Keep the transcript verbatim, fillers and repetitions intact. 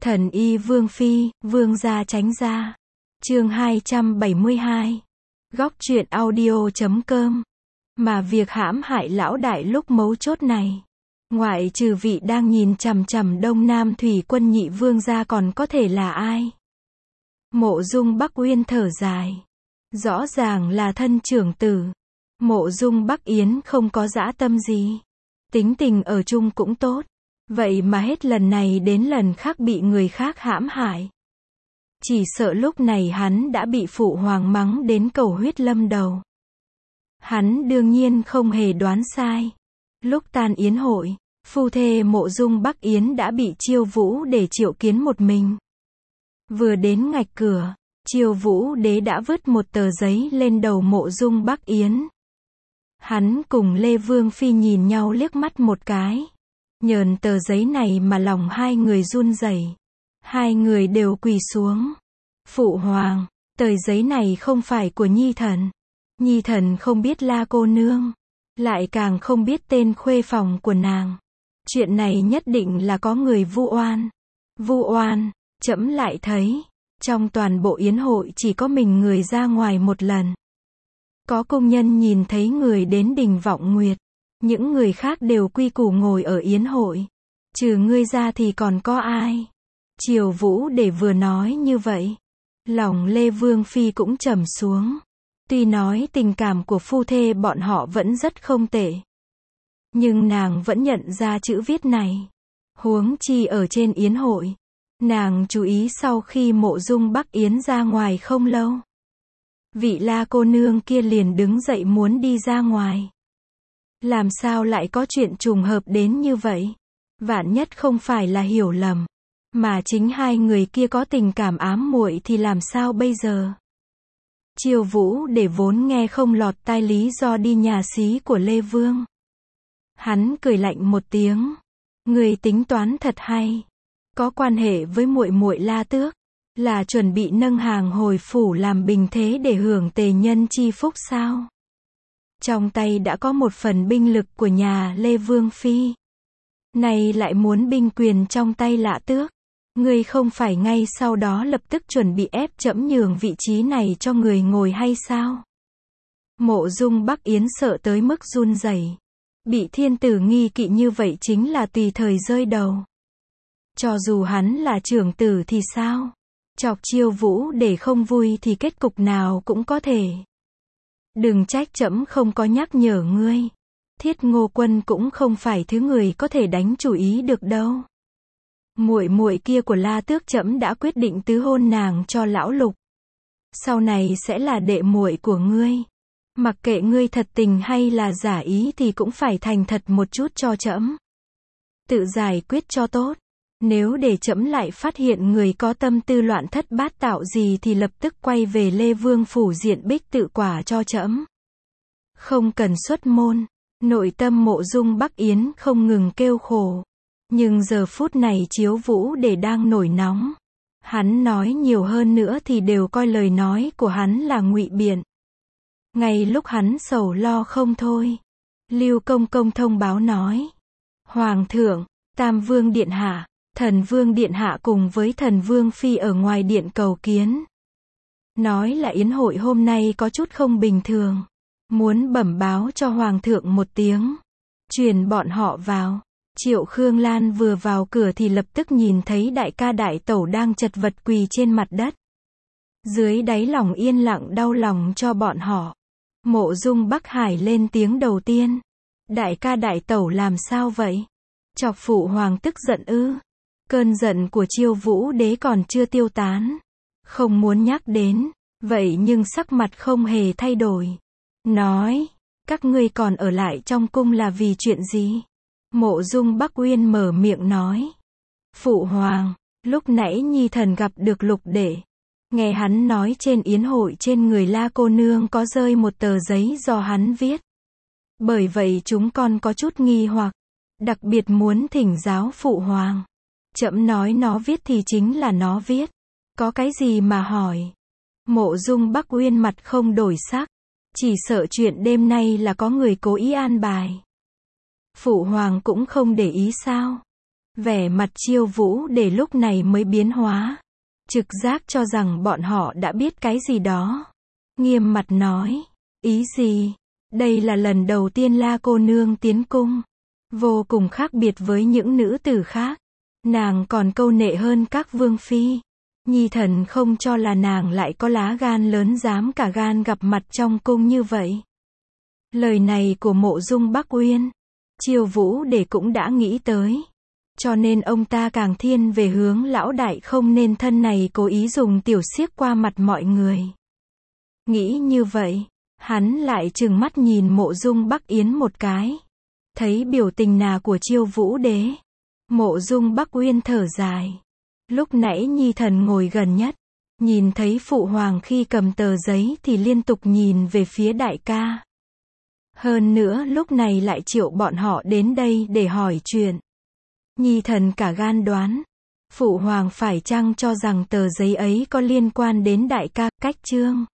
Thần y Vương Phi, Vương gia tránh ra. Chương hai trăm bảy mươi hai. Góc truyện audio.com. Mà việc hãm hại lão đại lúc mấu chốt này, ngoại trừ vị đang nhìn chằm chằm Đông Nam Thủy Quân nhị vương gia còn có thể là ai? Mộ Dung Bắc Uyên thở dài. Rõ ràng là thân trưởng tử. Mộ Dung Bắc Yến không có dã tâm gì. Tính tình ở chung cũng tốt. Vậy mà hết lần này đến lần khác bị người khác hãm hại. Chỉ sợ lúc này hắn đã bị phụ hoàng mắng đến cầu huyết lâm đầu. Hắn đương nhiên không hề đoán sai. Lúc tan yến hội, phu thê Mộ Dung Bắc Yến đã bị Chiêu Vũ để triệu kiến một mình. Vừa đến ngạch cửa, Chiêu Vũ đế đã vứt một tờ giấy lên đầu Mộ Dung Bắc Yến. Hắn cùng Lê Vương Phi nhìn nhau liếc mắt một cái. Nhờn tờ giấy này mà lòng hai người run rẩy. Hai người đều quỳ xuống. Phụ hoàng, tờ giấy này không phải của Nhi thần. Nhi thần không biết La cô nương, lại càng không biết tên khuê phòng của nàng. Chuyện này nhất định là có người vu oan. Vu oan, trẫm lại thấy, trong toàn bộ yến hội chỉ có mình người ra ngoài một lần. Có công nhân nhìn thấy người đến Đình Vọng Nguyệt. Những người khác đều quy củ ngồi ở yến hội. Trừ ngươi ra thì còn có ai? Chiêu Vũ để vừa nói như vậy, lòng Lê Vương Phi cũng trầm xuống. Tuy nói tình cảm của phu thê bọn họ vẫn rất không tệ, nhưng nàng vẫn nhận ra chữ viết này. Huống chi ở trên yến hội, nàng chú ý sau khi Mộ Dung Bắc Yến ra ngoài không lâu, vị La cô nương kia liền đứng dậy muốn đi ra ngoài. Làm sao lại có chuyện trùng hợp đến như vậy? Vạn nhất không phải là hiểu lầm, mà chính hai người kia có tình cảm ám muội thì làm sao bây giờ? Chiêu Vũ để vốn nghe không lọt tai lý do đi nhà xí của Lê Vương. Hắn cười lạnh một tiếng. Người tính toán thật hay. Có quan hệ với muội muội La Tước, là chuẩn bị nâng hàng hồi phủ làm bình thế để hưởng tề nhân chi phúc sao? Trong tay đã có một phần binh lực của nhà Lê Vương Phi, này lại muốn binh quyền trong tay Lã Tước. Ngươi không phải ngay sau đó lập tức chuẩn bị ép trẫm nhường vị trí này cho người ngồi hay sao? Mộ Dung Bắc Yến sợ tới mức run rẩy. Bị thiên tử nghi kỵ như vậy chính là tùy thời rơi đầu. Cho dù hắn là trưởng tử thì sao? Chọc Chiêu Vũ để không vui thì kết cục nào cũng có thể. Đừng trách trẫm không có nhắc nhở ngươi. Thiết Ngô Quân cũng không phải thứ người có thể đánh chủ ý được đâu. Muội muội kia của La Tước trẫm đã quyết định tứ hôn nàng cho lão Lục. Sau này sẽ là đệ muội của ngươi. Mặc kệ ngươi thật tình hay là giả ý thì cũng phải thành thật một chút cho trẫm. Tự giải quyết cho tốt. Nếu để trẫm lại phát hiện người có tâm tư loạn thất bát tạo gì thì lập tức quay về Lê Vương phủ diện bích tự quả cho trẫm. Không cần xuất môn. Nội tâm Mộ Dung Bắc Yến không ngừng kêu khổ. Nhưng giờ phút này Chiêu Vũ để đang nổi nóng. Hắn nói nhiều hơn nữa thì đều coi lời nói của hắn là ngụy biện. Ngay lúc hắn sầu lo không thôi, Lưu Công Công thông báo nói: Hoàng thượng, Tam Vương Điện Hạ, Thần Vương Điện Hạ cùng với Thần Vương Phi ở ngoài điện cầu kiến. Nói là yến hội hôm nay có chút không bình thường. Muốn bẩm báo cho Hoàng thượng một tiếng. Truyền bọn họ vào. Triệu Khương Lan vừa vào cửa thì lập tức nhìn thấy đại ca đại tẩu đang chật vật quỳ trên mặt đất. Dưới đáy lòng yên lặng đau lòng cho bọn họ. Mộ Dung Bắc Hải lên tiếng đầu tiên. Đại ca đại tẩu làm sao vậy? Chọc phụ hoàng tức giận ư? Cơn giận của Chiêu Vũ đế còn chưa tiêu tán. Không muốn nhắc đến. Vậy nhưng sắc mặt không hề thay đổi. Nói, các ngươi còn ở lại trong cung là vì chuyện gì? Mộ Dung Bắc Uyên mở miệng nói. Phụ hoàng, lúc nãy Nhi thần gặp được Lục đệ. Nghe hắn nói trên yến hội trên người La cô nương có rơi một tờ giấy do hắn viết. Bởi vậy chúng con có chút nghi hoặc. Đặc biệt muốn thỉnh giáo phụ hoàng. Trẫm nói nó viết thì chính là nó viết. Có cái gì mà hỏi? Mộ Dung Bắc Uyên mặt không đổi sắc. Chỉ sợ chuyện đêm nay là có người cố ý an bài. Phụ hoàng cũng không để ý sao? Vẻ mặt Chiêu Vũ để lúc này mới biến hóa. Trực giác cho rằng bọn họ đã biết cái gì đó. Nghiêm mặt nói, ý gì? Đây là lần đầu tiên La cô nương tiến cung. Vô cùng khác biệt với những nữ tử khác. Nàng còn câu nệ hơn các vương phi. Nhi thần không cho là nàng lại có lá gan lớn dám cả gan gặp mặt trong cung như vậy. Lời này của Mộ Dung Bắc Uyên, Chiêu Vũ để cũng đã nghĩ tới. Cho nên ông ta càng thiên về hướng lão đại không nên thân này cố ý dùng tiểu xiếc qua mặt mọi người. Nghĩ như vậy, hắn lại trừng mắt nhìn Mộ Dung Bắc Yến một cái. Thấy biểu tình nà của Chiêu Vũ đế. Mộ Dung Bắc Uyên thở dài. Lúc nãy Nhi thần ngồi gần nhất. Nhìn thấy phụ hoàng khi cầm tờ giấy thì liên tục nhìn về phía đại ca. Hơn nữa lúc này lại triệu bọn họ đến đây để hỏi chuyện. Nhi thần cả gan đoán. Phụ hoàng phải chăng cho rằng tờ giấy ấy có liên quan đến đại ca, Cách Trương.